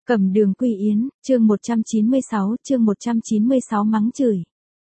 Cẩm Đường Quy Yến, chương 196 mắng chửi.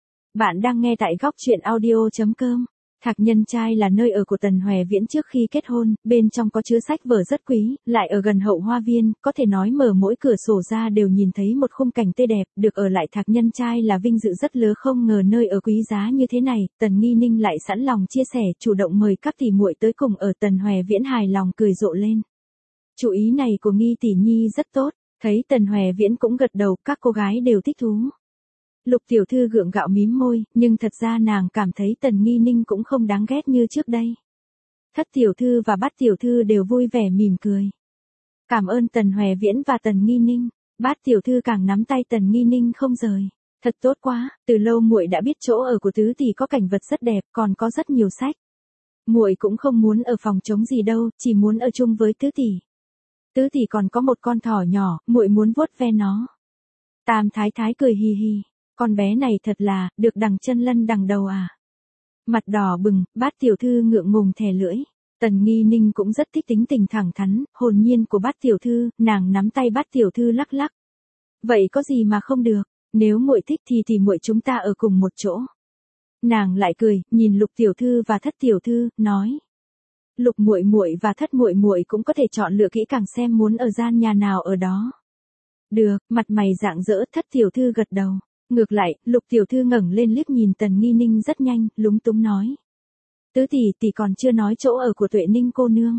Bạn đang nghe tại góc truyện audio.com. Thạc Nhân Trai là nơi ở của Tần Hoè Viễn trước khi kết hôn, bên trong có chứa sách vở rất quý, lại ở gần hậu hoa viên, có thể nói mở mỗi cửa sổ ra đều nhìn thấy một khung cảnh tươi đẹp, được ở lại Thạc Nhân Trai là vinh dự rất lớn, không ngờ nơi ở quý giá như thế này, Tần Nghi Ninh lại sẵn lòng chia sẻ, chủ động mời các tỷ muội tới cùng ở. Tần Hoè Viễn hài lòng cười rộ lên. Chủ ý này của Nghi tỷ nhi rất tốt. Thấy Tần Hoè Viễn cũng gật đầu, các cô gái đều thích thú. Lục tiểu thư gượng gạo mím môi, nhưng thật ra nàng cảm thấy Tần Nghi Ninh cũng không đáng ghét như trước đây. Thất tiểu thư và Bát tiểu thư đều vui vẻ mỉm cười. Cảm ơn Tần Hoè Viễn và Tần Nghi Ninh. Bát tiểu thư càng nắm tay Tần Nghi Ninh không rời. Thật tốt quá, từ lâu muội đã biết chỗ ở của tứ tỷ có cảnh vật rất đẹp, còn có rất nhiều sách. Muội cũng không muốn ở phòng trống gì đâu, chỉ muốn ở chung với tứ tỷ. Tứ tỷ còn có một con thỏ nhỏ, muội muốn vuốt ve nó. Tam thái thái cười hì hì, con bé này thật là, được đằng chân lân đằng đầu à. Mặt đỏ bừng, Bát tiểu thư ngượng ngùng thè lưỡi. Tần Nghi Ninh cũng rất thích tính tình thẳng thắn, hồn nhiên của Bát tiểu thư, nàng nắm tay Bát tiểu thư lắc lắc. Vậy có gì mà không được, nếu muội thích thì muội chúng ta ở cùng một chỗ. Nàng lại cười, nhìn Lục tiểu thư và Thất tiểu thư, nói. Lục muội muội và Thất muội muội cũng có thể chọn lựa kỹ càng xem muốn ở gian nhà nào ở đó. Được, mặt mày rạng rỡ. Thất tiểu thư gật đầu. Ngược lại, Lục tiểu thư ngẩng lên liếc nhìn Tần Nghi Ninh rất nhanh, lúng túng nói. Tứ tỷ còn chưa nói chỗ ở của Tuệ Ninh cô nương.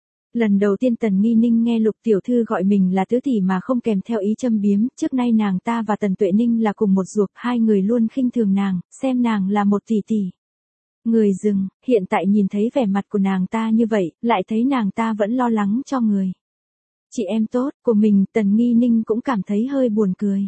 Lần đầu tiên Tần Nghi Ninh nghe Lục tiểu thư gọi mình là tứ tỷ mà không kèm theo ý châm biếm, trước nay nàng ta và Tần Tuệ Ninh là cùng một ruột, hai người luôn khinh thường nàng, xem nàng là một tỷ tỷ. Người dừng, hiện tại nhìn thấy vẻ mặt của nàng ta như vậy, lại thấy nàng ta vẫn lo lắng cho người. Chị em tốt của mình, Tần Nghi Ninh cũng cảm thấy hơi buồn cười.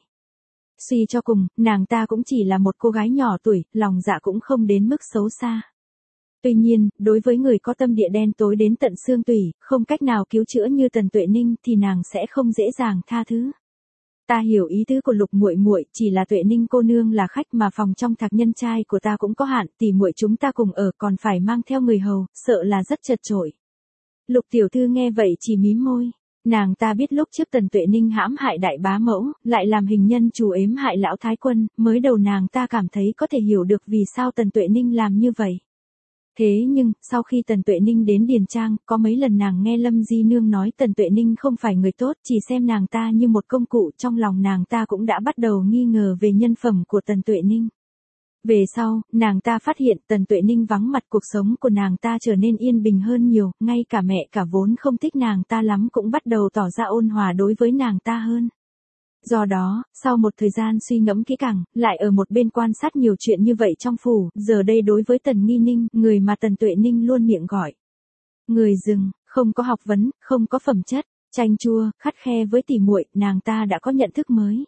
Suy cho cùng, nàng ta cũng chỉ là một cô gái nhỏ tuổi, lòng dạ cũng không đến mức xấu xa. Tuy nhiên, đối với người có tâm địa đen tối đến tận xương tủy, không cách nào cứu chữa như Tần Tuệ Ninh thì nàng sẽ không dễ dàng tha thứ. Ta hiểu ý tứ của Lục muội muội, chỉ là Tuệ Ninh cô nương là khách mà phòng trong Thạc Nhân Trai của ta cũng có hạn, tỷ muội chúng ta cùng ở còn phải mang theo người hầu, sợ là rất chật chội. Lục tiểu thư nghe vậy chỉ mím môi, nàng ta biết lúc trước Tần Tuệ Ninh hãm hại đại bá mẫu, lại làm hình nhân chủ ếm hại lão thái quân, mới đầu nàng ta cảm thấy có thể hiểu được vì sao Tần Tuệ Ninh làm như vậy. Thế nhưng, sau khi Tần Tuệ Ninh đến Điền Trang, có mấy lần nàng nghe Lâm Di Nương nói Tần Tuệ Ninh không phải người tốt, chỉ xem nàng ta như một công cụ, trong lòng nàng ta cũng đã bắt đầu nghi ngờ về nhân phẩm của Tần Tuệ Ninh. Về sau, nàng ta phát hiện Tần Tuệ Ninh vắng mặt, cuộc sống của nàng ta trở nên yên bình hơn nhiều, ngay cả mẹ cả vốn không thích nàng ta lắm cũng bắt đầu tỏ ra ôn hòa đối với nàng ta hơn. Do đó, sau một thời gian suy ngẫm kỹ càng, lại ở một bên quan sát nhiều chuyện như vậy trong phủ, giờ đây đối với Tần Nghi Ninh, người mà Tần Tuệ Ninh luôn miệng gọi. Người rừng, không có học vấn, không có phẩm chất, chanh chua, khắt khe với tỷ muội, nàng ta đã có nhận thức mới.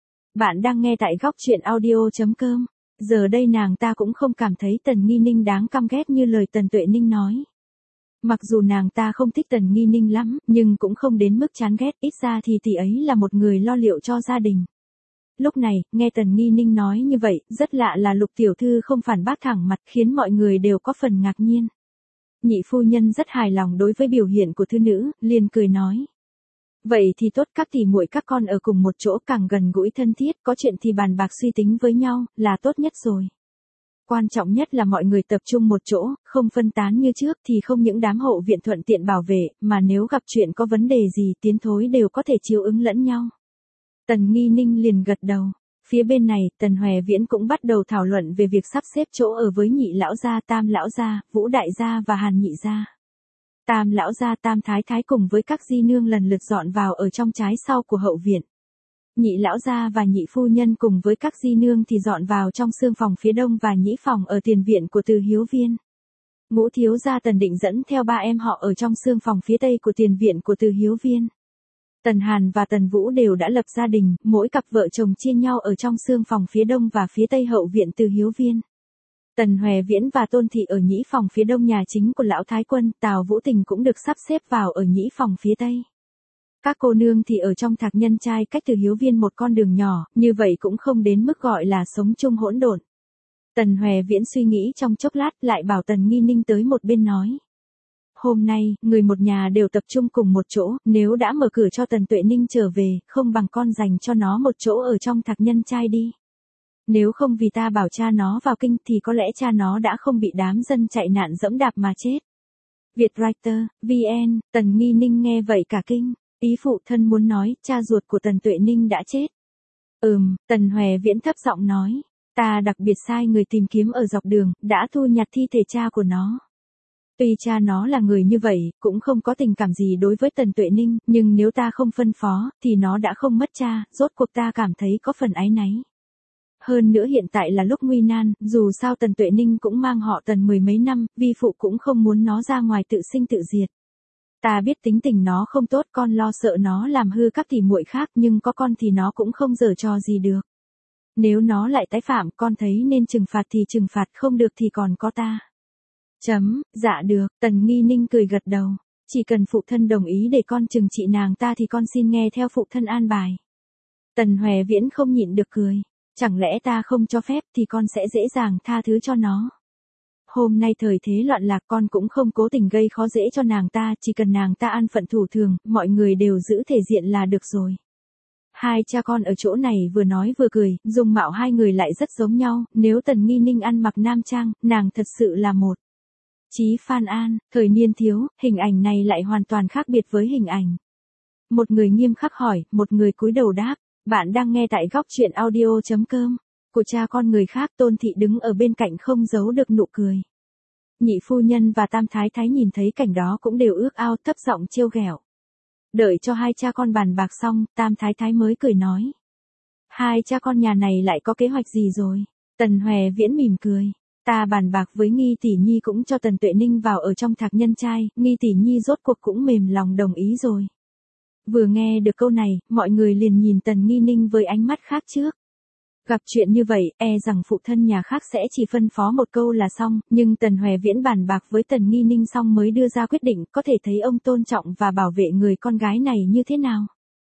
Bạn đang nghe tại góc truyện audio.com. Giờ đây nàng ta cũng không cảm thấy Tần Nghi Ninh đáng căm ghét như lời Tần Tuệ Ninh nói. Mặc dù nàng ta không thích Tần Nghi Ninh lắm, nhưng cũng không đến mức chán ghét, ít ra thì tỷ ấy là một người lo liệu cho gia đình. Lúc này, nghe Tần Nghi Ninh nói như vậy, rất lạ là Lục tiểu thư không phản bác thẳng mặt khiến mọi người đều có phần ngạc nhiên. Nhị phu nhân rất hài lòng đối với biểu hiện của thư nữ, liền cười nói. Vậy thì tốt, các tỷ muội các con ở cùng một chỗ càng gần gũi thân thiết, có chuyện thì bàn bạc suy tính với nhau, là tốt nhất rồi. Quan trọng nhất là mọi người tập trung một chỗ, không phân tán như trước thì không những đám hộ viện thuận tiện bảo vệ, mà nếu gặp chuyện có vấn đề gì tiến thối đều có thể chiếu ứng lẫn nhau. Tần Nghi Ninh liền gật đầu. Phía bên này, Tần Hoè Viễn cũng bắt đầu thảo luận về việc sắp xếp chỗ ở với Nhị lão gia, Tam lão gia, Vũ đại gia và Hàn nhị gia. Tam lão gia, Tam thái thái cùng với các di nương lần lượt dọn vào ở trong trái sau của hậu viện. Nhị lão gia và nhị phu nhân cùng với các di nương thì dọn vào trong xương phòng phía đông và nhĩ phòng ở tiền viện của Từ Hiếu Viên. Ngũ thiếu gia Tần Định dẫn theo ba em họ ở trong xương phòng phía tây của tiền viện của Từ Hiếu Viên. Tần Hàn và Tần Vũ đều đã lập gia đình, mỗi cặp vợ chồng chia nhau ở trong xương phòng phía đông và phía tây hậu viện Từ Hiếu Viên. Tần Hoè Viễn và Tôn Thị ở nhĩ phòng phía đông nhà chính của lão thái quân, Tào Vũ Tình cũng được sắp xếp vào ở nhĩ phòng phía tây. Các cô nương thì ở trong Thạc Nhân Trai cách Từ Hiếu Viên một con đường nhỏ, như vậy cũng không đến mức gọi là sống chung hỗn độn. Tần Hoè Viễn suy nghĩ trong chốc lát lại bảo Tần Nghi Ninh tới một bên nói. Hôm nay, người một nhà đều tập trung cùng một chỗ, nếu đã mở cửa cho Tần Tuệ Ninh trở về, không bằng con dành cho nó một chỗ ở trong Thạc Nhân Trai đi. Nếu không vì ta bảo cha nó vào kinh thì có lẽ cha nó đã không bị đám dân chạy nạn dẫm đạp mà chết. Vietwriter, VN, Tần Nghi Ninh nghe vậy cả kinh, ý phụ thân muốn nói, cha ruột của Tần Tuệ Ninh đã chết. Tần Hòe Viễn thấp giọng nói, ta đặc biệt sai người tìm kiếm ở dọc đường, đã thu nhặt thi thể cha của nó. Tuy cha nó là người như vậy, cũng không có tình cảm gì đối với Tần Tuệ Ninh, nhưng nếu ta không phân phó, thì nó đã không mất cha, rốt cuộc ta cảm thấy có phần áy náy. Hơn nữa hiện tại là lúc nguy nan, dù sao Tần Tuệ Ninh cũng mang họ Tần mười mấy năm, vi phụ cũng không muốn nó ra ngoài tự sinh tự diệt. Ta biết tính tình nó không tốt, con lo sợ nó làm hư các tỉ muội khác, nhưng có con thì nó cũng không giở trò gì được. Nếu nó lại tái phạm, con thấy nên trừng phạt thì trừng phạt, không được thì còn có ta. Dạ được, Tần Nghi Ninh cười gật đầu. Chỉ cần phụ thân đồng ý để con trừng trị nàng ta thì con xin nghe theo phụ thân an bài. Tần Hòe Viễn không nhịn được cười. Chẳng lẽ ta không cho phép thì con sẽ dễ dàng tha thứ cho nó. Hôm nay thời thế loạn lạc, con cũng không cố tình gây khó dễ cho nàng ta, chỉ cần nàng ta an phận thủ thường, mọi người đều giữ thể diện là được rồi. Hai cha con ở chỗ này vừa nói vừa cười, dung mạo hai người lại rất giống nhau, nếu Tần Nghi Ninh ăn mặc nam trang, nàng thật sự là một. Chí Phan An, thời niên thiếu, hình ảnh này lại hoàn toàn khác biệt với hình ảnh. Một người nghiêm khắc hỏi, một người cúi đầu đáp. Bạn đang nghe tại góc truyện audio.com. Của cha con người khác, Tôn Thị đứng ở bên cạnh không giấu được nụ cười. Nhị phu nhân và Tam Thái Thái nhìn thấy cảnh đó cũng đều ước ao, thấp giọng trêu ghẹo. Đợi cho hai cha con bàn bạc xong, Tam Thái Thái mới cười nói. Hai cha con nhà này lại có kế hoạch gì rồi? Tần Hòe Viễn mỉm cười. Ta bàn bạc với Nghi Tỷ Nhi cũng cho Tần Tuệ Ninh vào ở trong Thạc Nhân Trai, Nghi Tỷ Nhi rốt cuộc cũng mềm lòng đồng ý rồi. Vừa nghe được câu này, mọi người liền nhìn Tần Nghi Ninh với ánh mắt khác trước. Gặp chuyện như vậy, rằng phụ thân nhà khác sẽ chỉ phân phó một câu là xong, nhưng Tần Hòe Viễn bàn bạc với Tần Nghi Ninh xong mới đưa ra quyết định, có thể thấy ông tôn trọng và bảo vệ người con gái này như thế nào.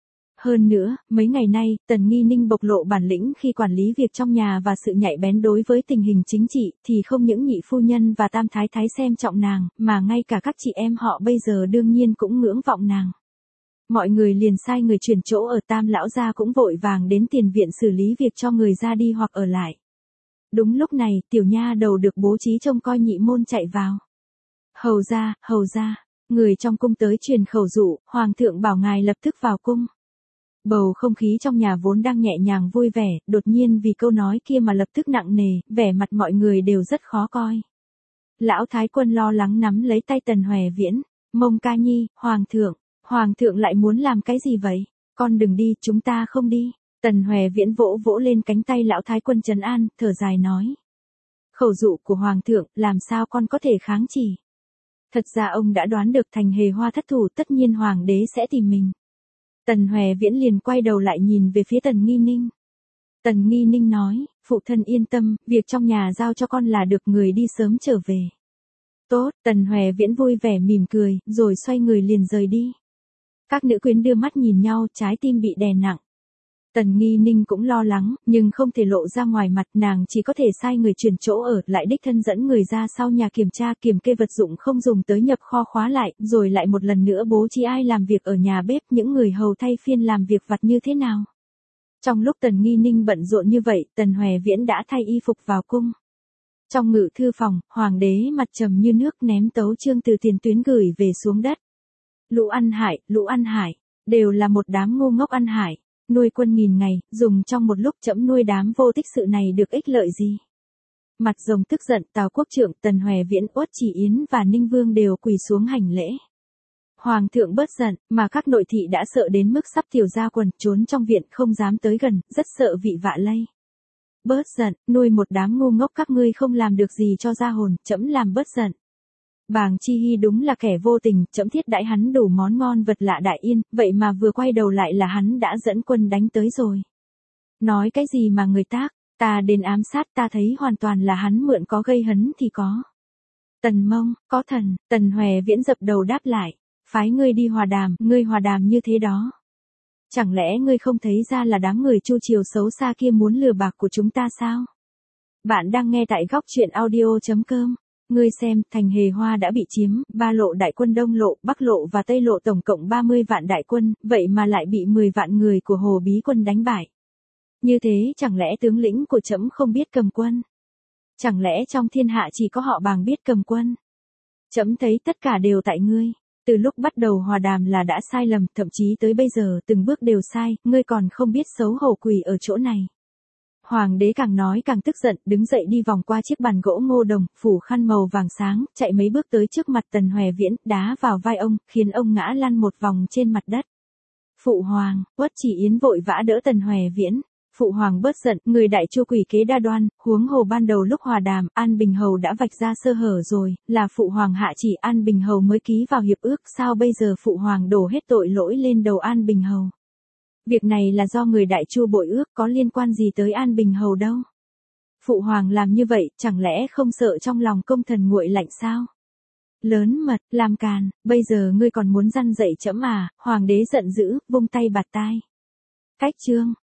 Hơn nữa, mấy ngày nay, Tần Nghi Ninh bộc lộ bản lĩnh khi quản lý việc trong nhà và sự nhạy bén đối với tình hình chính trị, thì không những nhị phu nhân và Tam Thái Thái xem trọng nàng, mà ngay cả các chị em họ bây giờ đương nhiên cũng ngưỡng vọng nàng. Mọi người liền sai người chuyển chỗ ở, Tam lão gia cũng vội vàng đến tiền viện xử lý việc cho người ra đi hoặc ở lại. Đúng lúc này, tiểu nha đầu được bố trí trông coi nhị môn chạy vào. Hầu ra, người trong cung tới truyền khẩu dụ, hoàng thượng bảo ngài lập tức vào cung. Bầu không khí trong nhà vốn đang nhẹ nhàng vui vẻ, đột nhiên vì câu nói kia mà lập tức nặng nề, vẻ mặt mọi người đều rất khó coi. Lão Thái Quân lo lắng nắm lấy tay Tần Hòe Viễn, Mông Ca Nhi, Hoàng thượng lại muốn làm cái gì vậy? Con đừng đi, chúng ta không đi. Tần Hòe Viễn vỗ vỗ lên cánh tay lão Thái Quân trấn an, thở dài nói. Khẩu dụ của Hoàng thượng, làm sao con có thể kháng chỉ? Thật ra ông đã đoán được Thành Hề Hoa thất thủ, tất nhiên Hoàng đế sẽ tìm mình. Tần Hòe Viễn liền quay đầu lại nhìn về phía Tần Nghi Ninh. Tần Nghi Ninh nói, phụ thân yên tâm, việc trong nhà giao cho con là được, người đi sớm trở về. Tốt, Tần Hòe Viễn vui vẻ mỉm cười, rồi xoay người liền rời đi. Các nữ quyến đưa mắt nhìn nhau, trái tim bị đè nặng. Tần Nghi Ninh cũng lo lắng, nhưng không thể lộ ra ngoài mặt, nàng chỉ có thể sai người chuyển chỗ ở, lại đích thân dẫn người ra sau nhà kiểm tra kiểm kê vật dụng không dùng tới nhập kho khóa lại, rồi lại một lần nữa bố trí ai làm việc ở nhà bếp, những người hầu thay phiên làm việc vặt như thế nào. Trong lúc Tần Nghi Ninh bận rộn như vậy, Tần Hòe Viễn đã thay y phục vào cung. Trong ngự thư phòng, hoàng đế mặt trầm như nước ném tấu chương từ tiền tuyến gửi về xuống đất. Lũ ăn hại, đều là một đám ngu ngốc ăn hại. Nuôi quân nghìn ngày, dùng trong một lúc, trẫm nuôi đám vô tích sự này được ích lợi gì? Mặt rồng tức giận, Tào Quốc Trượng, Tần Hòe Viễn, Uất Chỉ Yến và Ninh Vương đều quỳ xuống hành lễ. Hoàng thượng bớt giận, mà các nội thị đã sợ đến mức sắp tiểu ra quần, trốn trong viện không dám tới gần, rất sợ vị vạ lây. Bớt giận, nuôi một đám ngu ngốc các ngươi không làm được gì cho ra hồn, trẫm làm bớt giận. Bàng Chi Hy đúng là kẻ vô tình, trẫm thiết đãi hắn đủ món ngon vật lạ đại yên, vậy mà vừa quay đầu lại là hắn đã dẫn quân đánh tới rồi. Nói cái gì mà người tác, ta đến ám sát, ta thấy hoàn toàn là hắn mượn có gây hấn thì có. Tần Mông, có thần, Tần Hòe Viễn dập đầu đáp lại, phái ngươi đi hòa đàm, ngươi hòa đàm như thế đó. Chẳng lẽ ngươi không thấy ra là đám người Chu Triều xấu xa kia muốn lừa bạc của chúng ta sao? Bạn đang nghe tại góc truyện audio.com. Ngươi xem, thành Hề Hoa đã bị chiếm, ba lộ đại quân Đông lộ, Bắc lộ và Tây lộ tổng cộng 30 vạn đại quân, vậy mà lại bị 10 vạn người của Hồ Bí quân đánh bại. Như thế chẳng lẽ tướng lĩnh của trẫm không biết cầm quân? Chẳng lẽ trong thiên hạ chỉ có họ Bàng biết cầm quân? Trẫm thấy tất cả đều tại ngươi. Từ lúc bắt đầu hòa đàm là đã sai lầm, thậm chí tới bây giờ từng bước đều sai, ngươi còn không biết xấu hổ quỳ ở chỗ này. Hoàng đế càng nói càng tức giận, đứng dậy đi vòng qua chiếc bàn gỗ ngô đồng, phủ khăn màu vàng sáng, chạy mấy bước tới trước mặt Tần Hoè Viễn, đá vào vai ông, khiến ông ngã lăn một vòng trên mặt đất. Phụ hoàng, Uất Chỉ Yến vội vã đỡ Tần Hoè Viễn. Phụ hoàng bớt giận, người đại chu quỷ kế đa đoan, huống hồ ban đầu lúc hòa đàm, An Bình Hầu đã vạch ra sơ hở rồi, là phụ hoàng hạ chỉ An Bình Hầu mới ký vào hiệp ước, sao bây giờ phụ hoàng đổ hết tội lỗi lên đầu An Bình Hầu? Việc này là do người đại chu bội ước, có liên quan gì tới An Bình Hầu đâu. Phụ hoàng làm như vậy, chẳng lẽ không sợ trong lòng công thần nguội lạnh sao? Lớn mật, làm càn, bây giờ ngươi còn muốn răn dạy trẫm à? Hoàng đế giận dữ, vung tay bạt tai. Cách chương.